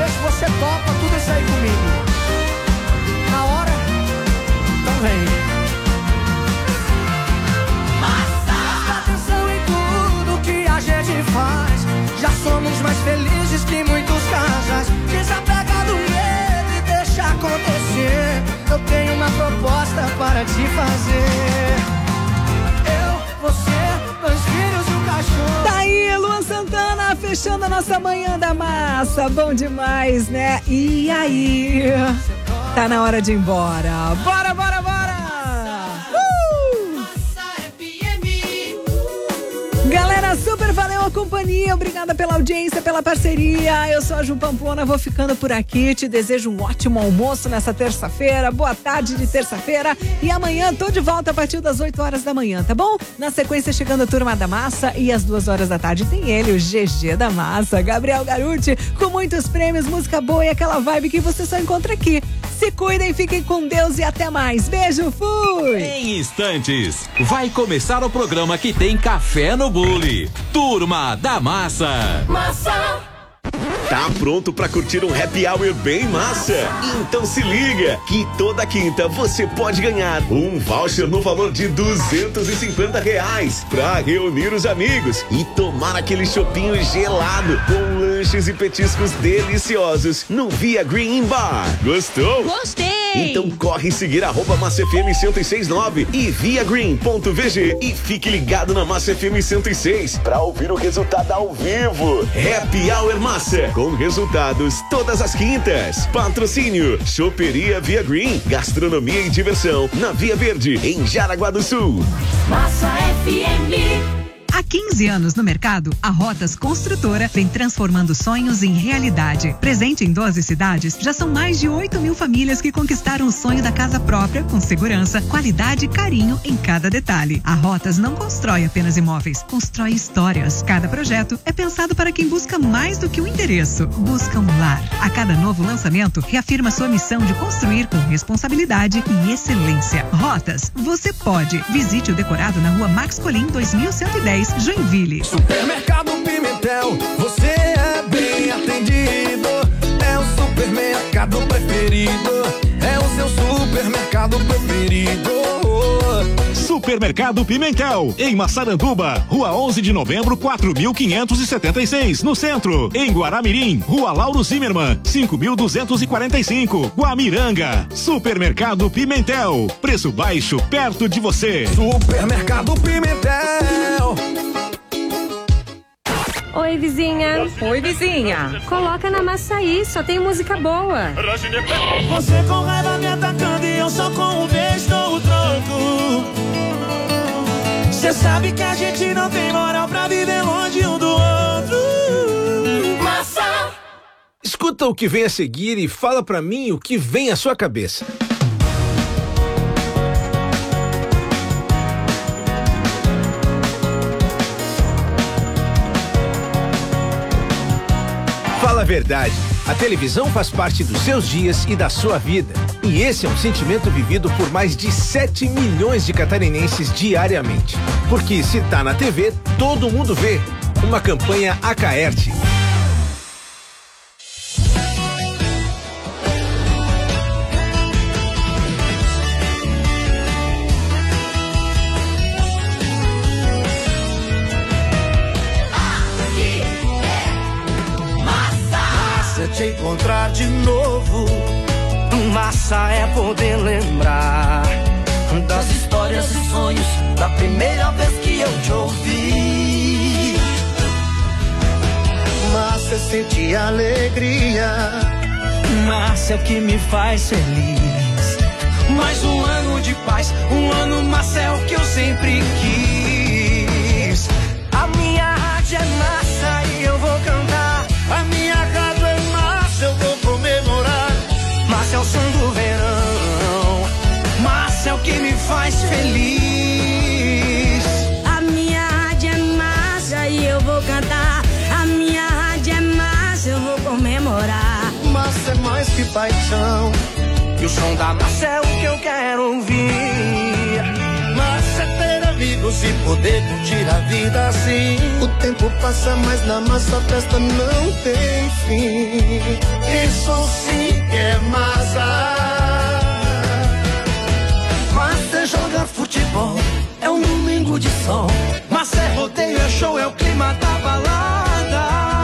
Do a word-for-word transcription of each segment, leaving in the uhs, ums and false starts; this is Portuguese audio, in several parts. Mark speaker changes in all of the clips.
Speaker 1: ver se você topa tudo isso aí comigo. Na hora? Então vem. Massa! Presta atenção em tudo que a gente faz. Já somos mais felizes que muitos casais. Desapega do medo e deixa acontecer. Eu tenho uma proposta para te fazer. Eu, você, dois filhos e um cachorro.
Speaker 2: Tá aí, Luan Santana, fechando a nossa manhã da massa. Bom demais, né? E aí? Tá na hora de ir embora. Bora, bora, bora! Uh! Galera, super valeu a companhia. Obrigada pela audiência, pela parceria. Eu sou a Ju Pamplona, vou ficando por aqui. Te desejo um ótimo almoço nessa terça-feira. Boa tarde de terça-feira. E amanhã tô de volta a partir das oito horas da manhã, tá bom? Na sequência, chegando a Turma da Massa. E às duas horas da tarde tem ele, o G G da Massa, Gabriel Garuti, com muitos prêmios, música boa e aquela vibe que você só encontra aqui. Se cuidem, fiquem com Deus e até mais. Beijo, fui!
Speaker 3: Em instantes, vai começar o programa que tem café no bule. Turma da Massa.
Speaker 4: Massa! Tá pronto pra curtir um happy hour bem massa? Então se liga que toda quinta você pode ganhar um voucher no valor de duzentos e cinquenta reais pra reunir os amigos e tomar aquele chopinho gelado com lanches e petiscos deliciosos no Via Green Bar. Gostou?
Speaker 5: Gostei!
Speaker 4: Então corre seguir arroba Massa F M cento e seis ponto nove e via green ponto v g e fique ligado na Massa F M cento e seis pra ouvir o resultado ao vivo. Happy Hour Massa, com resultados todas as quintas. Patrocínio Choperia Via Green, gastronomia e diversão na Via Verde, em Jaraguá do Sul.
Speaker 5: Massa F M.
Speaker 6: Há quinze anos no mercado, a Rotas Construtora vem transformando sonhos em realidade. Presente em doze cidades, já são mais de oito mil famílias que conquistaram o sonho da casa própria com segurança, qualidade e carinho em cada detalhe. A Rotas não constrói apenas imóveis, constrói histórias. Cada projeto é pensado para quem busca mais do que um endereço, busca um lar. A cada novo lançamento, reafirma sua missão de construir com responsabilidade e excelência. Rotas, você pode. Visite o decorado na rua Max Colim dois mil cento e dez, Joinville.
Speaker 1: Supermercado Pimentel, você é bem atendido. É o supermercado preferido. É o seu supermercado preferido.
Speaker 7: Supermercado Pimentel, em Massaranduba, Rua onze de Novembro, quatro mil quinhentos e setenta e seis, no centro. Em Guaramirim, Rua Lauro Zimmermann, cinco mil duzentos e quarenta e cinco, Guamiranga. Supermercado Pimentel, preço baixo perto de você.
Speaker 1: Supermercado Pimentel.
Speaker 8: Oi, vizinha.
Speaker 9: Oi, vizinha.
Speaker 8: Coloca na massa aí, só tem música boa.
Speaker 1: Você com raiva me atacando e eu só com um beijo dou o troco. Cê sabe que a gente não tem moral pra viver longe um do outro.
Speaker 10: Massa! Escuta o que vem a seguir e fala pra mim o que vem à sua cabeça. Fala a verdade, a televisão faz parte dos seus dias e da sua vida. E esse é um sentimento vivido por mais de sete milhões de catarinenses diariamente. Porque se tá na T V, todo mundo vê. Uma campanha Acaerte.
Speaker 1: Te encontrar de novo. Massa é poder lembrar das histórias e sonhos da primeira vez que eu te ouvi. Massa é sentir alegria. Massa é o que me faz feliz. Mais um ano de paz, um ano massa é o que eu sempre quis. A minha rádio é massa e eu vou cantar. A minha rádio é massa, eu vou comemorar. Massa é o som do verão. Massa é o que me faz feliz.
Speaker 5: A minha rádio é massa e eu vou cantar. A minha rádio é massa, eu vou comemorar.
Speaker 1: Massa é mais que paixão. E o som da massa é o que eu quero ouvir. Massa é ter amigos e poder curtir a vida assim. O tempo passa, mas na massa a festa não tem fim. E Isso sim é massa. Massa é jogar futebol, é um domingo de sol. Massa é rodeio, é show, é o clima da balada.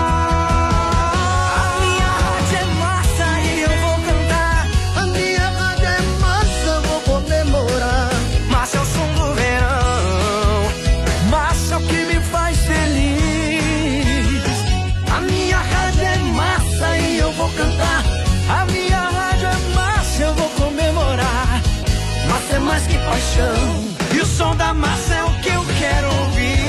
Speaker 1: A minha rádio é massa e eu vou cantar. A minha rádio é massa, vou comemorar. Massa é o som do verão, massa é o que me faz feliz. A minha rádio é massa e eu vou cantar. A minha rádio é massa, eu vou comemorar. Massa é mais que paixão, e o som da massa é o que eu quero ouvir.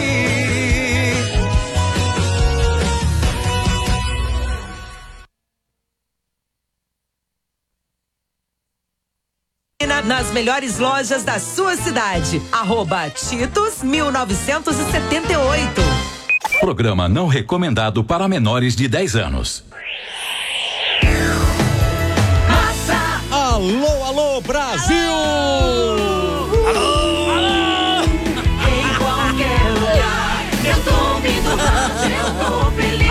Speaker 9: Nas melhores lojas da sua cidade. Arroba Titos mil novecentos e setenta e oito.
Speaker 3: Programa não recomendado para menores de dez anos.
Speaker 11: Alô, alô, Brasil!
Speaker 1: Alô, alô! Em qualquer lugar, eu tô ouvindo rádio, eu tô feliz.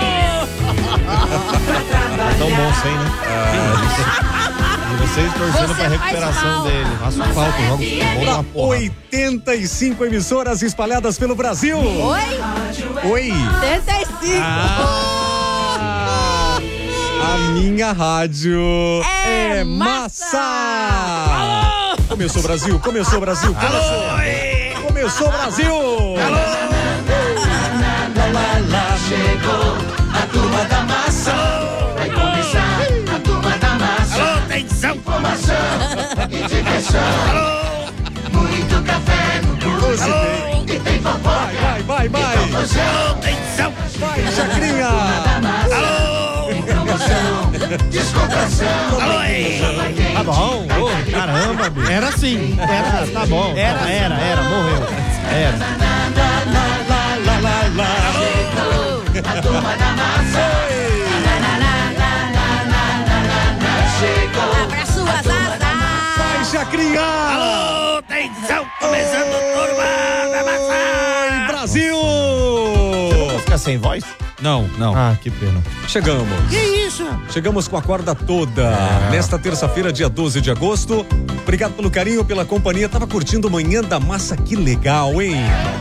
Speaker 1: Alô!
Speaker 11: Tão bom sem, né? Ah, e vocês torcendo
Speaker 2: Você
Speaker 11: pra recuperação dele. Faço falta, vamos, vamos dar uma porra.
Speaker 12: oitenta e cinco emissoras espalhadas pelo Brasil.
Speaker 2: Oi?
Speaker 12: Oi.
Speaker 2: oitenta e cinco.
Speaker 12: Ah, a minha rádio é, é massa. Alô! Começou Brasil, começou Brasil, começou. Alô! Começou Brasil. Alô!
Speaker 1: Chegou a turma da massa. Vai começar a turma da massa. Alô, atenção, informação e diversão. Alô, muito café no bolo. Alô, e tem fofoca.
Speaker 12: Vai, vai, vai, vai.
Speaker 1: Alô, atenção.
Speaker 12: Vai, Chacrinha.
Speaker 1: Alô, promoção, descontração. Alô, ei.
Speaker 11: Tá bom? Oh, caramba, bicho. Era assim. Era, tá bom. Era, era, era, morreu. Era.
Speaker 1: A turma da massa. Chegou.
Speaker 2: Abra suas asas.
Speaker 12: Vai, Chacrinha.
Speaker 1: Alô, atenção, começando a turma da massa.
Speaker 12: Brasil.
Speaker 11: Vou ficar sem voz?
Speaker 12: Não, não.
Speaker 11: Ah, que pena.
Speaker 12: Chegamos.
Speaker 1: Que isso?
Speaker 12: Chegamos com a corda toda. É. Nesta terça-feira, dia doze de agosto. Obrigado pelo carinho, pela companhia. Tava curtindo Manhã da Massa, que legal, hein?